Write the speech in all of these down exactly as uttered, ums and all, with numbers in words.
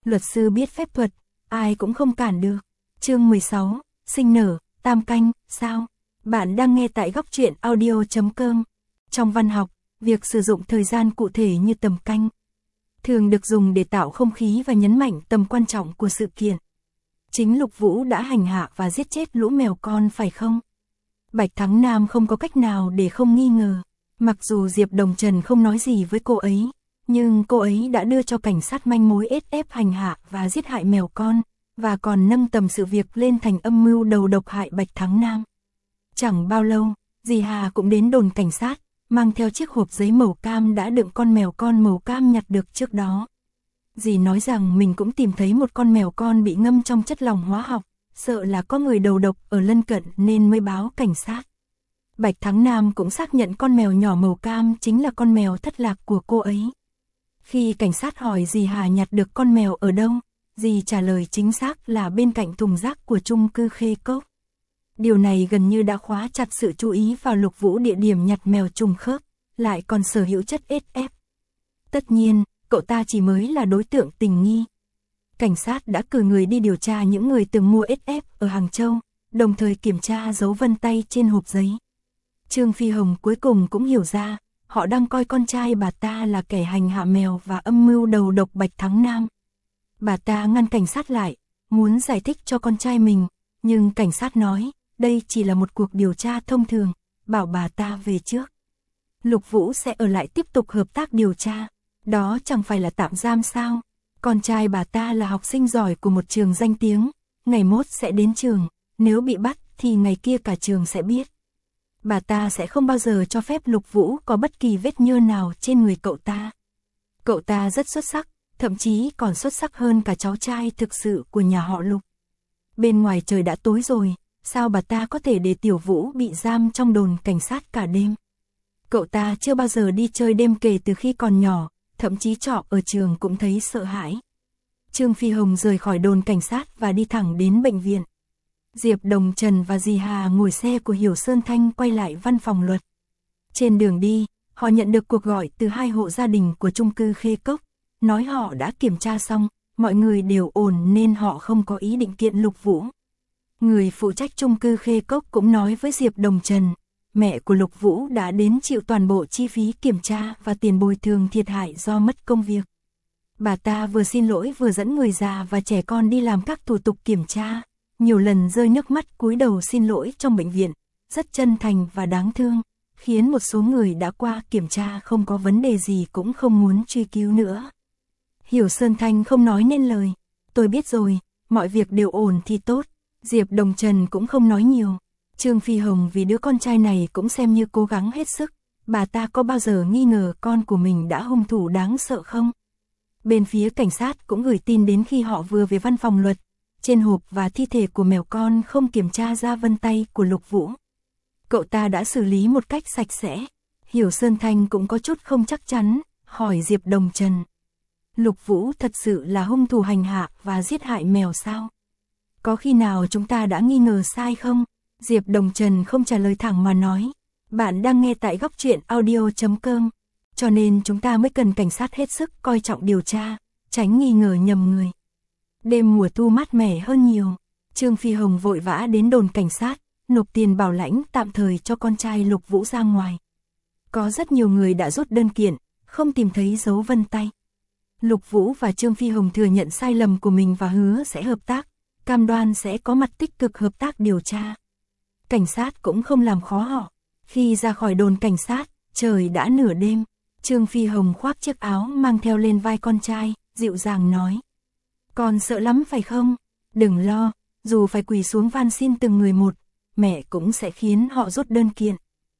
luật sư biết phép thuật, ai cũng không cản được. Chương mười sáu, sinh nở, tam canh, sao? Bạn đang nghe tại góc truyện audio chấm com. Trong văn học, việc sử dụng thời gian cụ thể như tầm canh thường được dùng để tạo không khí và nhấn mạnh tầm quan trọng của sự kiện. Chính Lục Vũ đã hành hạ và giết chết lũ mèo con phải không? Bạch Thắng Nam không có cách nào để không nghi ngờ. Mặc dù Diệp Đồng Trần không nói gì với cô ấy, nhưng cô ấy đã đưa cho cảnh sát manh mối ét ép hành hạ và giết hại mèo con, và còn nâng tầm sự việc lên thành âm mưu đầu độc hại Bạch Thắng Nam. Chẳng bao lâu, dì Hà cũng đến đồn cảnh sát, mang theo chiếc hộp giấy màu cam đã đựng con mèo con màu cam nhặt được trước đó. Dì nói rằng mình cũng tìm thấy một con mèo con bị ngâm trong chất lỏng hóa học, sợ là có người đầu độc ở lân cận nên mới báo cảnh sát. Bạch Thắng Nam cũng xác nhận con mèo nhỏ màu cam chính là con mèo thất lạc của cô ấy. Khi cảnh sát hỏi dì Hà nhặt được con mèo ở đâu, dì trả lời chính xác là bên cạnh thùng rác của chung cư Khê Cốc. Điều này gần như đã khóa chặt sự chú ý vào Lục Vũ địa điểm nhặt mèo trùng khớp, lại còn sở hữu chất ét ép. Tất nhiên, cậu ta chỉ mới là đối tượng tình nghi. Cảnh sát đã cử người đi điều tra những người từng mua ét ép ở Hàng Châu, đồng thời kiểm tra dấu vân tay trên hộp giấy. Trương Phi Hồng cuối cùng cũng hiểu ra, họ đang coi con trai bà ta là kẻ hành hạ mèo và âm mưu đầu độc Bạch Thắng Nam. Bà ta ngăn cảnh sát lại, muốn giải thích cho con trai mình, nhưng cảnh sát nói, đây chỉ là một cuộc điều tra thông thường, bảo bà ta về trước. Lục Vũ sẽ ở lại tiếp tục hợp tác điều tra, đó chẳng phải là tạm giam sao? Con trai bà ta là học sinh giỏi của một trường danh tiếng, ngày mốt sẽ đến trường, nếu bị bắt thì ngày kia cả trường sẽ biết. Bà ta sẽ không bao giờ cho phép Lục Vũ có bất kỳ vết nhơ nào trên người cậu ta. Cậu ta rất xuất sắc, thậm chí còn xuất sắc hơn cả cháu trai thực sự của nhà họ Lục. Bên ngoài trời đã tối rồi, sao bà ta có thể để Tiểu Vũ bị giam trong đồn cảnh sát cả đêm? Cậu ta chưa bao giờ đi chơi đêm kể từ khi còn nhỏ, thậm chí trọ ở trường cũng thấy sợ hãi. Trương Phi Hồng rời khỏi đồn cảnh sát và đi thẳng đến bệnh viện. Diệp Đồng Trần và dì Hà ngồi xe của Hiểu Sơn Thanh quay lại văn phòng luật. Trên đường đi, họ nhận được cuộc gọi từ hai hộ gia đình của chung cư Khê Cốc, nói họ đã kiểm tra xong, mọi người đều ổn nên họ không có ý định kiện Lục Vũ. Người phụ trách chung cư Khê Cốc cũng nói với Diệp Đồng Trần, mẹ của Lục Vũ đã đến chịu toàn bộ chi phí kiểm tra và tiền bồi thường thiệt hại do mất công việc. Bà ta vừa xin lỗi vừa dẫn người già và trẻ con đi làm các thủ tục kiểm tra, nhiều lần rơi nước mắt cúi đầu xin lỗi trong bệnh viện, rất chân thành và đáng thương, khiến một số người đã qua kiểm tra không có vấn đề gì cũng không muốn truy cứu nữa. Hiểu Sơn Thanh không nói nên lời, tôi biết rồi, mọi việc đều ổn thì tốt. Diệp Đồng Trần cũng không nói nhiều. Trương Phi Hồng vì đứa con trai này cũng xem như cố gắng hết sức, bà ta có bao giờ nghi ngờ con của mình đã hung thủ đáng sợ không? Bên phía cảnh sát cũng gửi tin đến khi họ vừa về văn phòng luật, trên hộp và thi thể của mèo con không kiểm tra ra vân tay của Lục Vũ. Cậu ta đã xử lý một cách sạch sẽ. Hiểu Sơn Thanh cũng có chút không chắc chắn, hỏi Diệp Đồng Trần. Lục Vũ thật sự là hung thủ hành hạ và giết hại mèo sao? Có khi nào chúng ta đã nghi ngờ sai không? Diệp Đồng Trần không trả lời thẳng mà nói. Bạn đang nghe tại góc truyện audio chấm com. Cho nên chúng ta mới cần cảnh sát hết sức coi trọng điều tra, tránh nghi ngờ nhầm người. Đêm mùa thu mát mẻ hơn nhiều. Trương Phi Hồng vội vã đến đồn cảnh sát, nộp tiền bảo lãnh tạm thời cho con trai Lục Vũ ra ngoài. Có rất nhiều người đã rút đơn kiện, không tìm thấy dấu vân tay. Lục Vũ và Trương Phi Hồng thừa nhận sai lầm của mình và hứa sẽ hợp tác, cam đoan sẽ có mặt tích cực hợp tác điều tra. Cảnh sát cũng không làm khó họ. Khi ra khỏi đồn cảnh sát, trời đã nửa đêm. Trương Phi Hồng khoác chiếc áo mang theo lên vai con trai, dịu dàng nói. Con sợ lắm phải không? Đừng lo, dù phải quỳ xuống van xin từng người một, mẹ cũng sẽ khiến họ rút đơn kiện.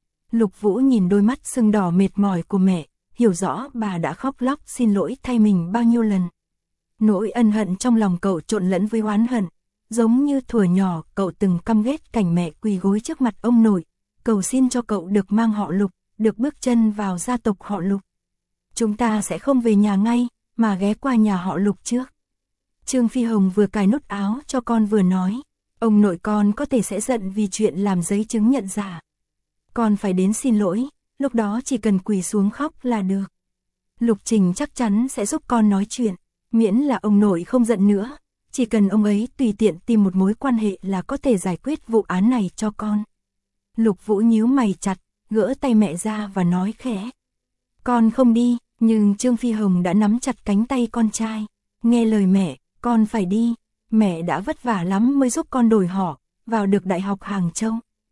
Lục Vũ nhìn đôi mắt sưng đỏ mệt mỏi của mẹ, hiểu rõ bà đã khóc lóc xin lỗi thay mình bao nhiêu lần. Nỗi ân hận trong lòng cậu trộn lẫn với oán hận, giống như thuở nhỏ cậu từng căm ghét cảnh mẹ quỳ gối trước mặt ông nội, cầu xin cho cậu được mang họ Lục, được bước chân vào gia tộc họ Lục. Chúng ta sẽ không về nhà ngay, mà ghé qua nhà họ Lục trước. Trương Phi Hồng vừa cài nút áo cho con vừa nói, ông nội con có thể sẽ giận vì chuyện làm giấy chứng nhận giả. Con phải đến xin lỗi, lúc đó chỉ cần quỳ xuống khóc là được. Lục Trình chắc chắn sẽ giúp con nói chuyện. Miễn là ông nội không giận nữa, chỉ cần ông ấy tùy tiện tìm một mối quan hệ là có thể giải quyết vụ án này cho con. Lục Vũ nhíu mày chặt, gỡ tay mẹ ra và nói khẽ. Con không đi, nhưng Trương Phi Hồng đã nắm chặt cánh tay con trai. Nghe lời mẹ, con phải đi, mẹ đã vất vả lắm mới giúp con đổi họ, vào được Đại học Hàng Châu.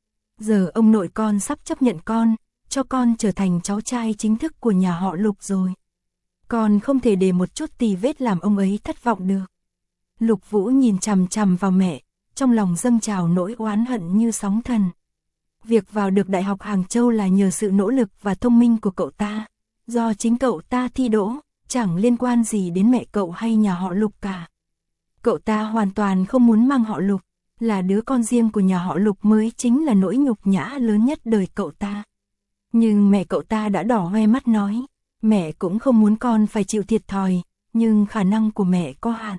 Giờ ông nội con sắp chấp nhận con, cho con trở thành cháu trai chính thức của nhà họ Lục rồi. Con không thể để một chút tì vết làm ông ấy thất vọng được. Lục Vũ nhìn chằm chằm vào mẹ, trong lòng dâng trào nỗi oán hận như sóng thần. Việc vào được Đại học Hàng Châu là nhờ sự nỗ lực và thông minh của cậu ta, do chính cậu ta thi đỗ, chẳng liên quan gì đến mẹ cậu hay nhà họ Lục cả. Cậu ta hoàn toàn không muốn mang họ Lục, là đứa con riêng của nhà họ Lục mới chính là nỗi nhục nhã lớn nhất đời cậu ta. Nhưng mẹ cậu ta đã đỏ hoe mắt nói, mẹ cũng không muốn con phải chịu thiệt thòi, nhưng khả năng của mẹ có hạn.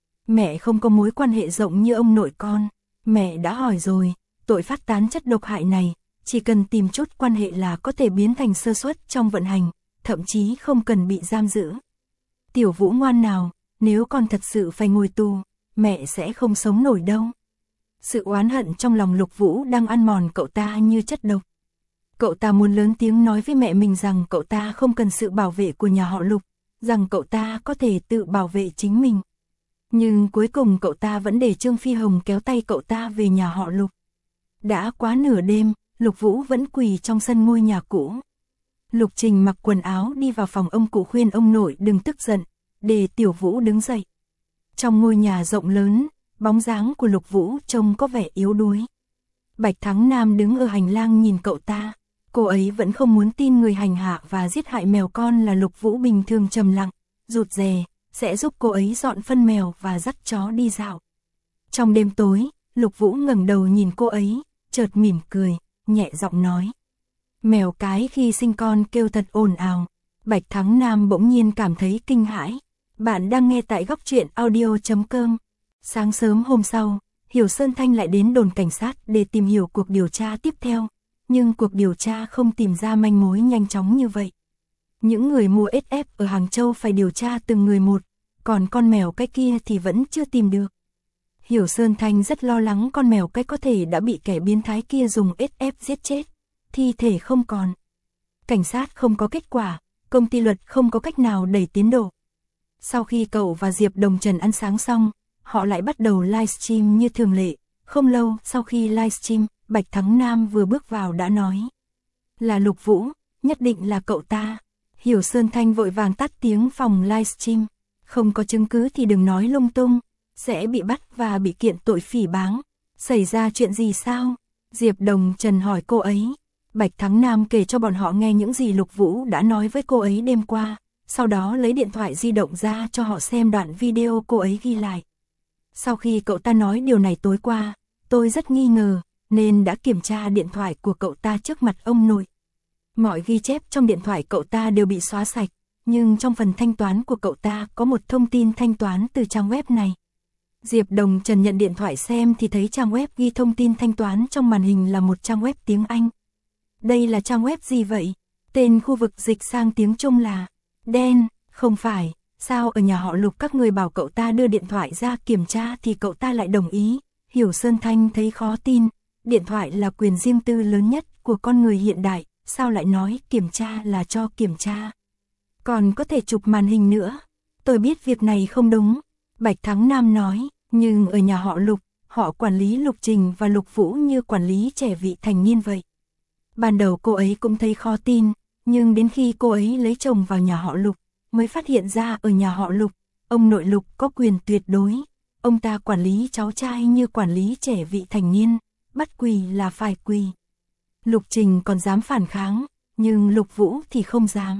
Mẹ không có mối quan hệ rộng như ông nội con, mẹ đã hỏi rồi, tội phát tán chất độc hại này, chỉ cần tìm chút quan hệ là có thể biến thành sơ suất trong vận hành, thậm chí không cần bị giam giữ. Tiểu Vũ ngoan nào, nếu con thật sự phải ngồi tù, mẹ sẽ không sống nổi đâu. Sự oán hận trong lòng Lục Vũ đang ăn mòn cậu ta như chất độc. Cậu ta muốn lớn tiếng nói với mẹ mình rằng cậu ta không cần sự bảo vệ của nhà họ Lục, rằng cậu ta có thể tự bảo vệ chính mình. Nhưng cuối cùng cậu ta vẫn để Trương Phi Hồng kéo tay cậu ta về nhà họ Lục. Đã quá nửa đêm, Lục Vũ vẫn quỳ trong sân ngôi nhà cũ. Lục Trình mặc quần áo đi vào phòng ông cụ khuyên ông nội đừng tức giận, để Tiểu Vũ đứng dậy. Trong ngôi nhà rộng lớn, bóng dáng của Lục Vũ trông có vẻ yếu đuối. Bạch Thắng Nam đứng ở hành lang nhìn cậu ta, cô ấy vẫn không muốn tin người hành hạ và giết hại mèo con là Lục Vũ bình thường trầm lặng, rụt rè, sẽ giúp cô ấy dọn phân mèo và dắt chó đi dạo. Trong đêm tối, Lục Vũ ngẩng đầu nhìn cô ấy, chợt mỉm cười, nhẹ giọng nói. Mèo cái khi sinh con kêu thật ồn ào. Bạch Thắng Nam bỗng nhiên cảm thấy kinh hãi. Bạn đang nghe tại góc truyện audio chấm com. Sáng sớm hôm sau, Hiểu Sơn Thanh lại đến đồn cảnh sát để tìm hiểu cuộc điều tra tiếp theo. Nhưng cuộc điều tra không tìm ra manh mối nhanh chóng như vậy. Những người mua ét ép ở Hàng Châu phải điều tra từng người một, còn con mèo cái kia thì vẫn chưa tìm được. Hiểu Sơn Thanh rất lo lắng con mèo cái có thể đã bị kẻ biến thái kia dùng ét ép giết chết, thi thể không còn. Cảnh sát không có kết quả, công ty luật không có cách nào đẩy tiến độ. Sau khi cậu và Diệp Đồng Trần ăn sáng xong, họ lại bắt đầu livestream như thường lệ. Không lâu sau khi livestream, Bạch Thắng Nam vừa bước vào đã nói. Là Lục Vũ, nhất định là cậu ta. Hiểu Sơn Thanh vội vàng tắt tiếng phòng livestream. Không có chứng cứ thì đừng nói lung tung, sẽ bị bắt và bị kiện tội phỉ báng. Xảy ra chuyện gì sao? Diệp Đồng Trần hỏi cô ấy. Bạch Thắng Nam kể cho bọn họ nghe những gì Lục Vũ đã nói với cô ấy đêm qua, sau đó lấy điện thoại di động ra cho họ xem đoạn video cô ấy ghi lại. Sau khi cậu ta nói điều này tối qua, tôi rất nghi ngờ, nên đã kiểm tra điện thoại của cậu ta trước mặt ông nội. Mọi ghi chép trong điện thoại cậu ta đều bị xóa sạch, nhưng trong phần thanh toán của cậu ta có một thông tin thanh toán từ trang web này. Diệp Đồng Trần nhận điện thoại xem thì thấy trang web ghi thông tin thanh toán trong màn hình là một trang web tiếng Anh. Đây là trang web gì vậy? Tên khu vực dịch sang tiếng Trung là đen, không phải, sao ở nhà họ Lục các người bảo cậu ta đưa điện thoại ra kiểm tra thì cậu ta lại đồng ý. Hiểu Sơn Thanh thấy khó tin, điện thoại là quyền riêng tư lớn nhất của con người hiện đại, sao lại nói kiểm tra là cho kiểm tra. Còn có thể chụp màn hình nữa, tôi biết việc này không đúng, Bạch Thắng Nam nói, nhưng ở nhà họ Lục, họ quản lý Lục Trình và Lục Vũ như quản lý trẻ vị thành niên vậy. Ban đầu cô ấy cũng thấy khó tin, nhưng đến khi cô ấy lấy chồng vào nhà họ Lục, mới phát hiện ra ở nhà họ Lục, ông nội Lục có quyền tuyệt đối. Ông ta quản lý cháu trai như quản lý trẻ vị thành niên, bắt quỳ là phải quỳ. Lục Trình còn dám phản kháng, nhưng Lục Vũ thì không dám.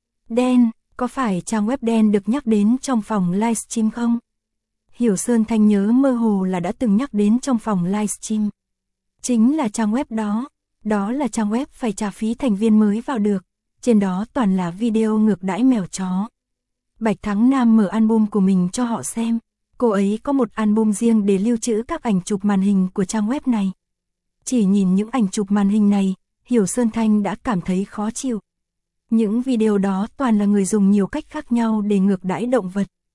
Đen, có phải trang web đen được nhắc đến trong phòng livestream không? Hiểu Sơn Thanh nhớ mơ hồ là đã từng nhắc đến trong phòng livestream. Chính là trang web đó, đó là trang web phải trả phí thành viên mới vào được, trên đó toàn là video ngược đãi mèo chó. Bạch Thắng Nam mở album của mình cho họ xem, cô ấy có một album riêng để lưu trữ các ảnh chụp màn hình của trang web này. Chỉ nhìn những ảnh chụp màn hình này, Hiểu Sơn Thanh đã cảm thấy khó chịu. Những video đó toàn là người dùng nhiều cách khác nhau để ngược đãi động vật.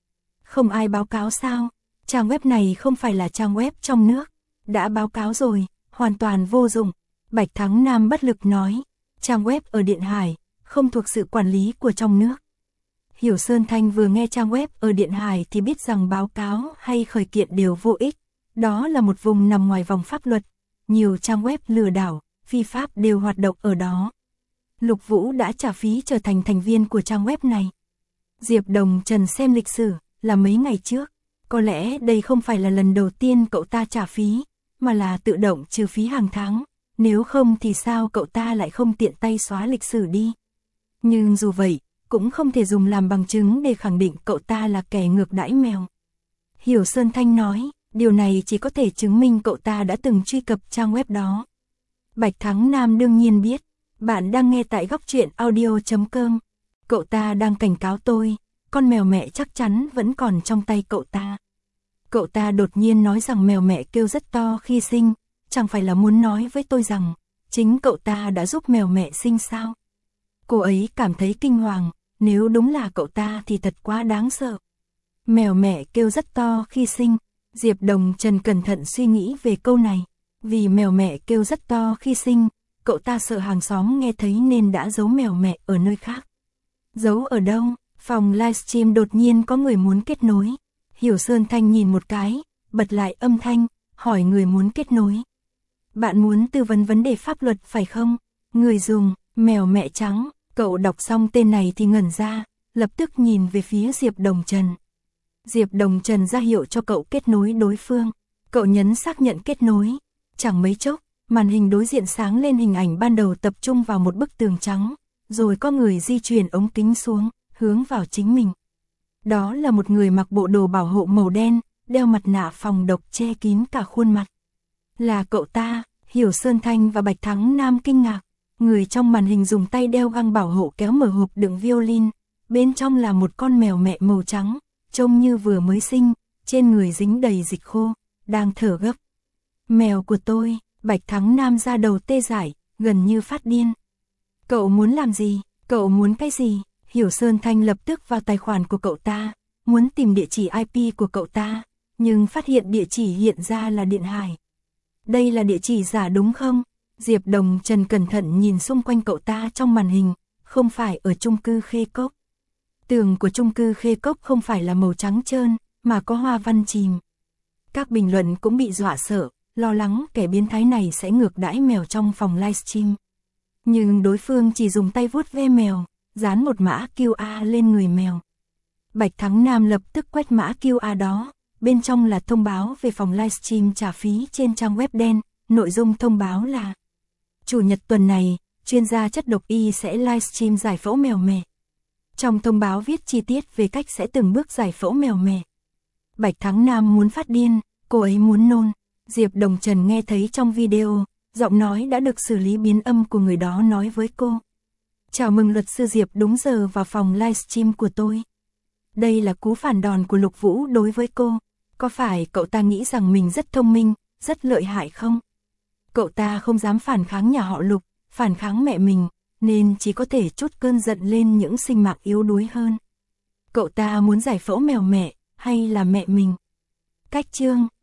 Không ai báo cáo sao? Trang web này không phải là trang web trong nước. Đã báo cáo rồi, hoàn toàn vô dụng. Bạch Thắng Nam bất lực nói. Trang web ở Điện Hải, không thuộc sự quản lý của trong nước. Hiểu Sơn Thanh vừa nghe trang web ở Điện Hải thì biết rằng báo cáo hay khởi kiện đều vô ích. Đó là một vùng nằm ngoài vòng pháp luật. Nhiều trang web lừa đảo, phi pháp đều hoạt động ở đó. Lục Vũ đã trả phí trở thành thành viên của trang web này. Diệp Đồng Trần xem lịch sử, là mấy ngày trước. Có lẽ đây không phải là lần đầu tiên cậu ta trả phí, mà là tự động trừ phí hàng tháng. Nếu không thì sao cậu ta lại không tiện tay xóa lịch sử đi. Nhưng dù vậy, cũng không thể dùng làm bằng chứng để khẳng định cậu ta là kẻ ngược đãi mèo. Hiểu Sơn Thanh nói, điều này chỉ có thể chứng minh cậu ta đã từng truy cập trang web đó. Bạch Thắng Nam đương nhiên biết, bạn đang nghe tại góc truyện audio chấm com. Cậu ta đang cảnh cáo tôi, con mèo mẹ chắc chắn vẫn còn trong tay cậu ta. Cậu ta đột nhiên nói rằng mèo mẹ kêu rất to khi sinh, chẳng phải là muốn nói với tôi rằng, chính cậu ta đã giúp mèo mẹ sinh sao? Cô ấy cảm thấy kinh hoàng, nếu đúng là cậu ta thì thật quá đáng sợ. Mèo mẹ kêu rất to khi sinh, Diệp Đồng Trần cẩn thận suy nghĩ về câu này. Vì mèo mẹ kêu rất to khi sinh, cậu ta sợ hàng xóm nghe thấy nên đã giấu mèo mẹ ở nơi khác. Giấu ở đâu? Phòng livestream đột nhiên có người muốn kết nối. Hiểu Sơn Thanh nhìn một cái, bật lại âm thanh, hỏi người muốn kết nối. Bạn muốn tư vấn vấn đề pháp luật phải không? Người dùng, mèo mẹ trắng, cậu đọc xong tên này thì ngẩn ra, lập tức nhìn về phía Diệp Đồng Trần. Diệp Đồng Trần ra hiệu cho cậu kết nối đối phương. Cậu nhấn xác nhận kết nối. Chẳng mấy chốc, màn hình đối diện sáng lên hình ảnh ban đầu tập trung vào một bức tường trắng, rồi có người di chuyển ống kính xuống, hướng vào chính mình. Đó là một người mặc bộ đồ bảo hộ màu đen, đeo mặt nạ phòng độc che kín cả khuôn mặt. Là cậu ta, Hiểu Sơn Thanh và Bạch Thắng Nam kinh ngạc. Người trong màn hình dùng tay đeo găng bảo hộ kéo mở hộp đựng violin, bên trong là một con mèo mẹ màu trắng, trông như vừa mới sinh, trên người dính đầy dịch khô, đang thở gấp. Mèo của tôi, Bạch Thắng Nam ra đầu tê dại, gần như phát điên. Cậu muốn làm gì? Cậu muốn cái gì? Hiểu Sơn Thanh lập tức vào tài khoản của cậu ta, muốn tìm địa chỉ i pê của cậu ta, nhưng phát hiện địa chỉ hiện ra là Điện Hải. Đây là địa chỉ giả đúng không? Diệp Đồng Trần cẩn thận nhìn xung quanh cậu ta trong màn hình, không phải ở chung cư Khê Cốc. Tường của chung cư Khê Cốc không phải là màu trắng trơn, mà có hoa văn chìm. Các bình luận cũng bị dọa sợ, lo lắng kẻ biến thái này sẽ ngược đãi mèo trong phòng livestream. Nhưng đối phương chỉ dùng tay vuốt ve mèo, dán một mã quy rờ lên người mèo. Bạch Thắng Nam lập tức quét mã quy rờ đó, bên trong là thông báo về phòng livestream trả phí trên trang web đen, nội dung thông báo là Chủ nhật tuần này, chuyên gia chất độc y sẽ livestream giải phẫu mèo mẹ. Trong thông báo viết chi tiết về cách sẽ từng bước giải phẫu mèo mẹ. Bạch Thắng Nam muốn phát điên, cô ấy muốn nôn. Diệp Đồng Trần nghe thấy trong video, giọng nói đã được xử lý biến âm của người đó nói với cô. Chào mừng luật sư Diệp đúng giờ vào phòng livestream của tôi. Đây là cú phản đòn của Lục Vũ đối với cô. Có phải cậu ta nghĩ rằng mình rất thông minh, rất lợi hại không? Cậu ta không dám phản kháng nhà họ Lục, phản kháng mẹ mình, nên chỉ có thể trút cơn giận lên những sinh mạng yếu đuối hơn. Cậu ta muốn giải phẫu mèo mẹ, hay là mẹ mình? Cách chương